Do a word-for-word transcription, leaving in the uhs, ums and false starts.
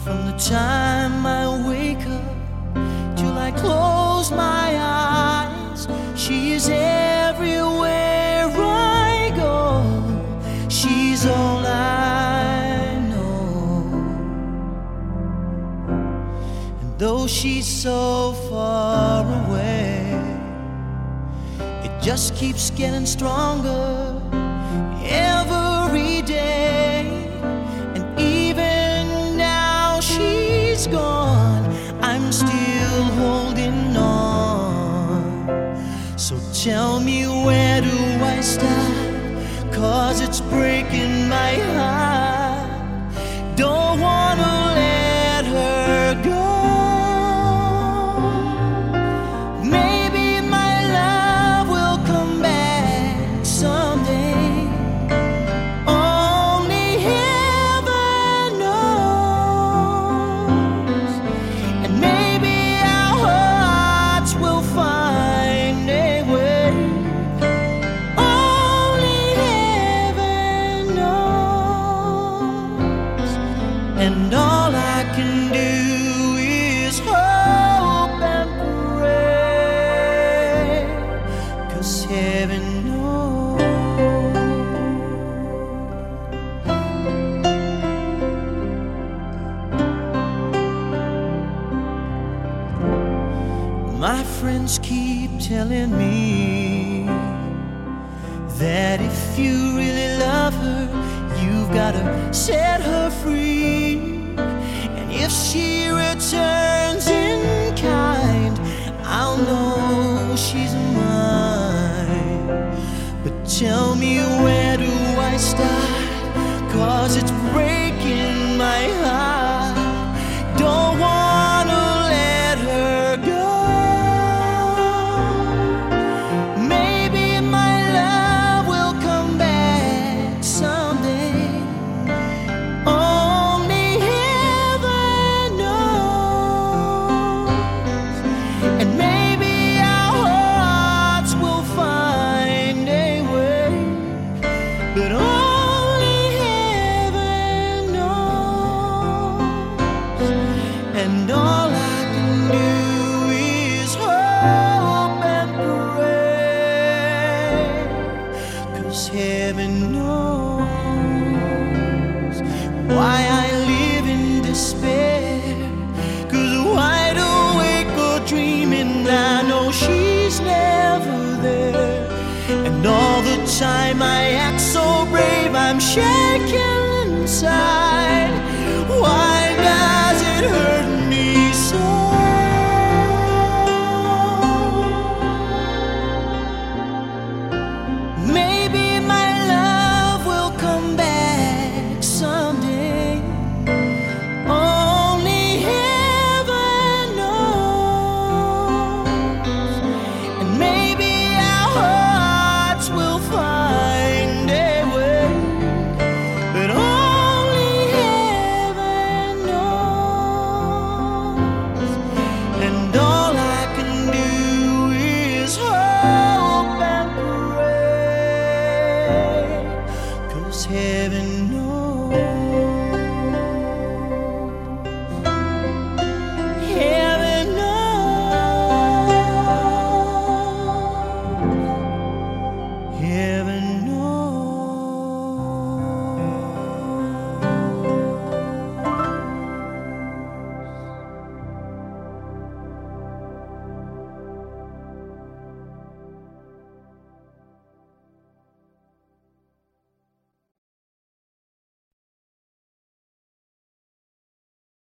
From the time I wake up till I close my eyes, she is everywhere I go. She's all I know. And though she's so far away, it just keeps getting stronger every day. And even now she's gone, I'm still holding on. So tell me, where do I start? 'Cause it's breaking my heart. Don't wanna let her go. Maybe my love will come back someday. Only heaven knows. And maybe our hearts will find a way. Only heaven knows. And all I can do is hope and pray, 'cause heaven knows. My friends keep telling me that if you really love her, you've gotta set her free. And if she returns in kind, I'll know she's mine. But tell me, where do I start? 'Cause it's breaking my heart. Don't wanna let her go. Maybe my love will come back someday. Only heaven knows. And maybe our hearts will find a way. But only heaven knows. And all I can do is hope and pray, 'cause heaven knows why I live in despair. 'Cause wide awake or dreaming, I know she's never there. And all the time I act so brave, I'm shaking inside.